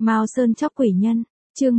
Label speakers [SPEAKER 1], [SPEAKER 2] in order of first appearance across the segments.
[SPEAKER 1] Mao Sơn chóc quỷ nhân, chương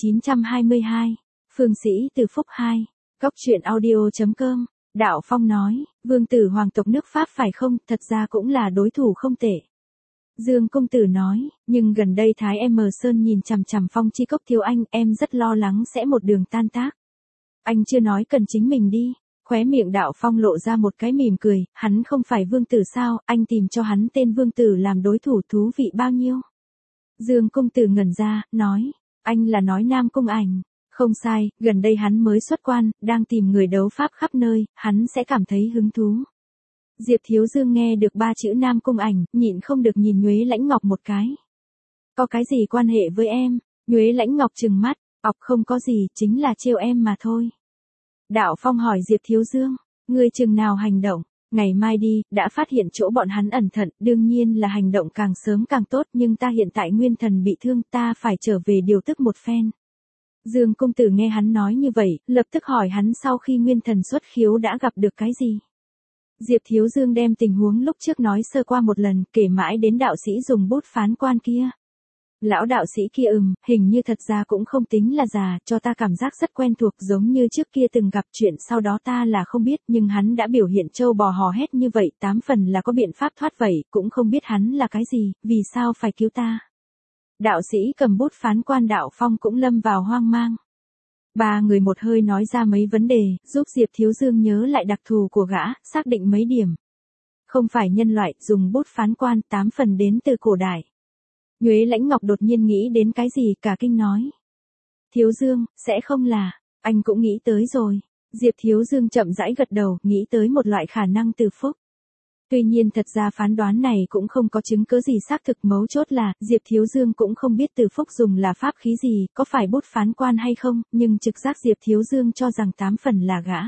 [SPEAKER 1] 1922, Phương Sĩ Từ Phúc 2, Góc truyện audio.com, Đạo Phong nói, vương tử hoàng tộc nước Pháp phải không, thật ra cũng là đối thủ không tệ. Dương công tử nói, nhưng gần đây Thái M Sơn nhìn chằm chằm Phong Chi Cốc thiếu anh, em rất lo lắng sẽ một đường tan tác. Anh chưa nói cần chính mình đi. Khóe miệng Đạo Phong lộ ra một cái mỉm cười, hắn không phải vương tử sao, anh tìm cho hắn tên vương tử làm đối thủ thú vị bao nhiêu. Dương công tử ngẩn ra, nói, anh là nói Nam Cung Ảnh. Không sai, gần đây hắn mới xuất quan, đang tìm người đấu pháp khắp nơi, hắn sẽ cảm thấy hứng thú. Diệp Thiếu Dương nghe được 3 chữ Nam Cung Ảnh, nhịn không được nhìn Nhuế Lãnh Ngọc một cái. Có cái gì quan hệ với em? Nhuế Lãnh Ngọc trừng mắt, không có gì, chính là trêu em mà thôi. Đạo Phong hỏi Diệp Thiếu Dương, ngươi chừng nào hành động? Ngày mai đi, đã phát hiện chỗ bọn hắn ẩn thận, đương nhiên là hành động càng sớm càng tốt, nhưng ta hiện tại nguyên thần bị thương, ta phải trở về điều tức một phen. Dương công tử nghe hắn nói như vậy, lập tức hỏi hắn sau khi nguyên thần xuất khiếu đã gặp được cái gì. Diệp Thiếu Dương đem tình huống lúc trước nói sơ qua một lần, kể mãi đến đạo sĩ dùng bút phán quan kia. Lão đạo sĩ kia hình như thật ra cũng không tính là già, cho ta cảm giác rất quen thuộc giống như trước kia từng gặp chuyện sau đó ta là không biết, nhưng hắn đã biểu hiện trâu bò hò hét như vậy, 8 phần là có biện pháp thoát vậy, cũng không biết hắn là cái gì, vì sao phải cứu ta. Đạo sĩ cầm bút phán quan Đạo Phong cũng lâm vào hoang mang. Ba người một hơi nói ra mấy vấn đề, giúp Diệp Thiếu Dương nhớ lại đặc thù của gã, xác định mấy điểm. Không phải nhân loại, dùng bút phán quan, 8 phần đến từ cổ đại. Nhuế Lãnh Ngọc đột nhiên nghĩ đến cái gì, cả kinh nói. Thiếu Dương, sẽ không là, anh cũng nghĩ tới rồi. Diệp Thiếu Dương chậm rãi gật đầu, nghĩ tới một loại khả năng từ phúc. Tuy nhiên thật ra phán đoán này cũng không có chứng cứ gì xác thực, mấu chốt là, Diệp Thiếu Dương cũng không biết từ phúc dùng là pháp khí gì, có phải bút phán quan hay không, nhưng trực giác Diệp Thiếu Dương cho rằng 8 phần là gã.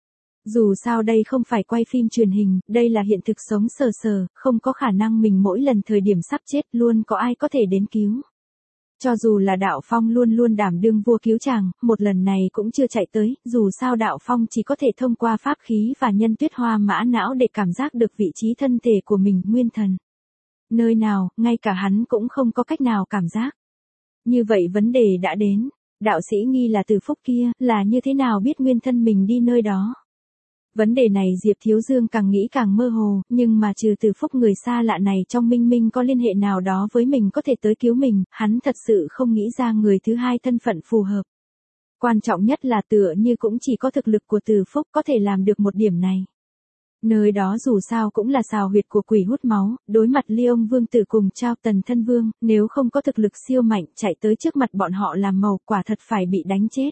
[SPEAKER 1] Dù sao đây không phải quay phim truyền hình, đây là hiện thực sống sờ sờ, không có khả năng mình mỗi lần thời điểm sắp chết luôn có ai có thể đến cứu. Cho dù là Đạo Phong luôn luôn đảm đương vua cứu chàng, một lần này cũng chưa chạy tới, dù sao Đạo Phong chỉ có thể thông qua pháp khí và nhân tuyết hoa mã não để cảm giác được vị trí thân thể của mình, nguyên thần. Nơi nào, ngay cả hắn cũng không có cách nào cảm giác. Như vậy vấn đề đã đến, đạo sĩ nghi là từ phúc kia, là như thế nào biết nguyên thân mình đi nơi đó. Vấn đề này Diệp Thiếu Dương càng nghĩ càng mơ hồ, nhưng mà trừ từ phúc người xa lạ này trong minh minh có liên hệ nào đó với mình có thể tới cứu mình, hắn thật sự không nghĩ ra người thứ hai thân phận phù hợp. Quan trọng nhất là tựa như cũng chỉ có thực lực của từ phúc có thể làm được một điểm này. Nơi đó dù sao cũng là sào huyệt của quỷ hút máu, đối mặt Ly Ông Vương tử cùng Trao Tần Thân Vương, nếu không có thực lực siêu mạnh chạy tới trước mặt bọn họ làm màu, quả thật phải bị đánh chết.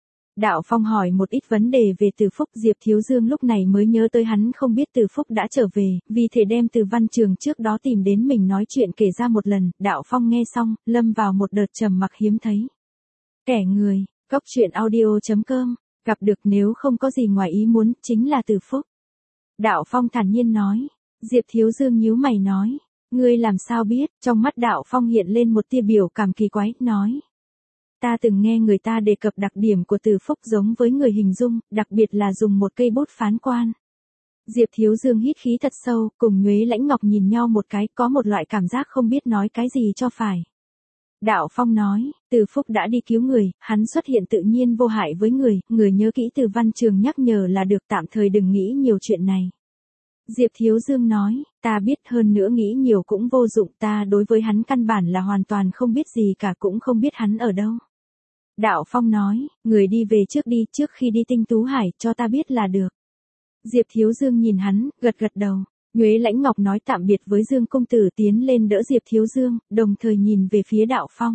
[SPEAKER 1] Đạo Phong hỏi một ít vấn đề về Từ Phúc, Diệp Thiếu Dương lúc này mới nhớ tới hắn không biết Từ Phúc đã trở về, vì thể đem Từ Văn Trường trước đó tìm đến mình nói chuyện kể ra một lần, Đạo Phong nghe xong, lâm vào một đợt trầm mặc hiếm thấy. Kẻ người, Góc truyện audio.com, gặp được nếu không có gì ngoài ý muốn, chính là Từ Phúc. Đạo Phong thản nhiên nói, Diệp Thiếu Dương nhíu mày nói, ngươi làm sao biết, trong mắt Đạo Phong hiện lên một tia biểu cảm kỳ quái, nói. Ta từng nghe người ta đề cập đặc điểm của Từ Phúc giống với người hình dung, đặc biệt là dùng một cây bút phán quan. Diệp Thiếu Dương hít khí thật sâu, cùng Nhuế Lãnh Ngọc nhìn nhau một cái, có một loại cảm giác không biết nói cái gì cho phải. Đạo Phong nói, Từ Phúc đã đi cứu người, hắn xuất hiện tự nhiên vô hại với người nhớ kỹ Từ Văn Trường nhắc nhở là được, tạm thời đừng nghĩ nhiều chuyện này. Diệp Thiếu Dương nói, ta biết, hơn nữa nghĩ nhiều cũng vô dụng, ta đối với hắn căn bản là hoàn toàn không biết gì cả, cũng không biết hắn ở đâu. Đạo Phong nói, người đi về trước đi, trước khi đi Tinh Tú Hải, cho ta biết là được. Diệp Thiếu Dương nhìn hắn, gật gật đầu. Nhuế Lãnh Ngọc nói tạm biệt với Dương công tử tiến lên đỡ Diệp Thiếu Dương, đồng thời nhìn về phía Đạo Phong.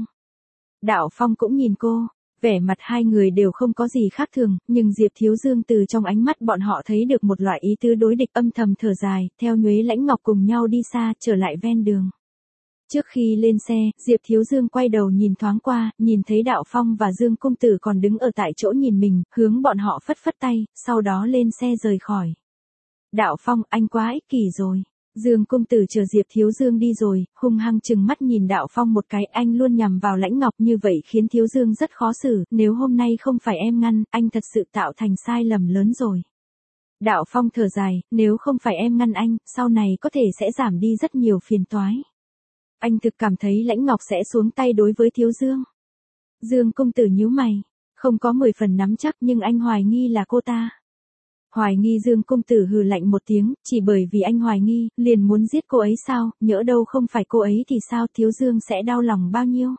[SPEAKER 1] Đạo Phong cũng nhìn cô, vẻ mặt hai người đều không có gì khác thường, nhưng Diệp Thiếu Dương từ trong ánh mắt bọn họ thấy được một loại ý tứ đối địch, âm thầm thở dài, theo Nhuế Lãnh Ngọc cùng nhau đi xa, trở lại ven đường. Trước khi lên xe, Diệp Thiếu Dương quay đầu nhìn thoáng qua, nhìn thấy Đạo Phong và Dương công tử còn đứng ở tại chỗ nhìn mình, hướng bọn họ phất phất tay, sau đó lên xe rời khỏi. Đạo Phong, anh quá ích kỷ rồi. Dương công tử chờ Diệp Thiếu Dương đi rồi, hung hăng trừng mắt nhìn Đạo Phong một cái, anh luôn nhằm vào Lãnh Ngọc như vậy khiến Thiếu Dương rất khó xử, nếu hôm nay không phải em ngăn, anh thật sự tạo thành sai lầm lớn rồi. Đạo Phong thở dài, nếu không phải em ngăn anh, sau này có thể sẽ giảm đi rất nhiều phiền toái. Anh thực cảm thấy Lãnh Ngọc sẽ xuống tay đối với Thiếu Dương. Dương công tử nhíu mày, không có 10 phần nắm chắc nhưng anh hoài nghi là cô ta. Hoài nghi? Dương công tử hừ lạnh một tiếng, chỉ bởi vì anh hoài nghi, liền muốn giết cô ấy sao, nhỡ đâu không phải cô ấy thì sao, Thiếu Dương sẽ đau lòng bao nhiêu.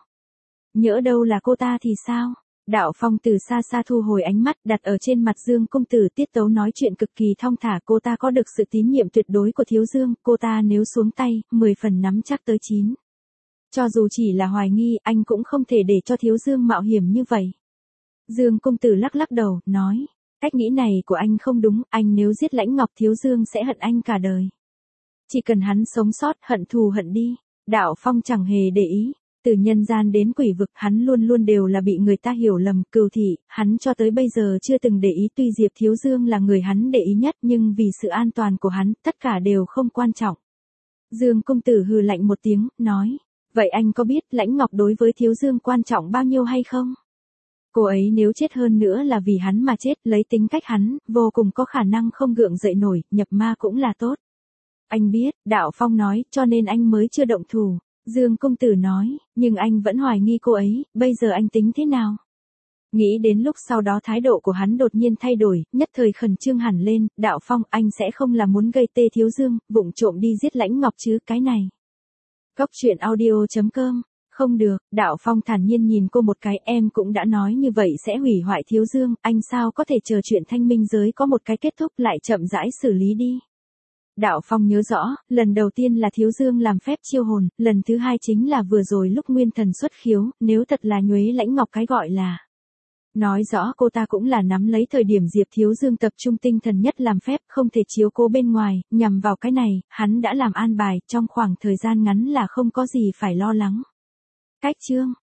[SPEAKER 1] Nhỡ đâu là cô ta thì sao? Đạo Phong từ xa xa thu hồi ánh mắt đặt ở trên mặt Dương công tử, tiết tấu nói chuyện cực kỳ thong thả, cô ta có được sự tín nhiệm tuyệt đối của Thiếu Dương, cô ta nếu xuống tay, 10 phần nắm chắc tới 9. Cho dù chỉ là hoài nghi, anh cũng không thể để cho Thiếu Dương mạo hiểm như vậy. Dương công tử lắc lắc đầu, nói, cách nghĩ này của anh không đúng, anh nếu giết Lãnh Ngọc Thiếu Dương sẽ hận anh cả đời. Chỉ cần hắn sống sót, hận thù hận đi. Đạo Phong chẳng hề để ý. Từ nhân gian đến quỷ vực hắn luôn luôn đều là bị người ta hiểu lầm, cừu thị, hắn cho tới bây giờ chưa từng để ý, tuy Diệp Thiếu Dương là người hắn để ý nhất nhưng vì sự an toàn của hắn, tất cả đều không quan trọng. Dương công tử hừ lạnh một tiếng, nói, vậy anh có biết Lãnh Ngọc đối với Thiếu Dương quan trọng bao nhiêu hay không? Cô ấy nếu chết hơn nữa là vì hắn mà chết, lấy tính cách hắn, vô cùng có khả năng không gượng dậy nổi, nhập ma cũng là tốt. Anh biết, Đạo Phong nói, cho nên anh mới chưa động thủ. Dương công tử nói, nhưng anh vẫn hoài nghi cô ấy, bây giờ anh tính thế nào? Nghĩ đến lúc sau đó thái độ của hắn đột nhiên thay đổi, nhất thời khẩn trương hẳn lên, Đạo Phong, anh sẽ không là muốn gây tê Thiếu Dương, vụng trộm đi giết Lãnh Ngọc chứ, cái này. Góc truyện audio.com. Không được, Đạo Phong thản nhiên nhìn cô một cái, em cũng đã nói như vậy sẽ hủy hoại Thiếu Dương, anh sao có thể chờ chuyện thanh minh giới có một cái kết thúc lại chậm rãi xử lý đi. Đạo Phong nhớ rõ, lần đầu tiên là Thiếu Dương làm phép chiêu hồn, lần thứ hai chính là vừa rồi lúc Nguyên Thần xuất khiếu, nếu thật là nhuế Lãnh Ngọc cái gọi là. Nói rõ cô ta cũng là nắm lấy thời điểm Diệp Thiếu Dương tập trung tinh thần nhất làm phép, không thể chiếu cố bên ngoài, nhằm vào cái này, hắn đã làm an bài, trong khoảng thời gian ngắn là không có gì phải lo lắng. Cách chương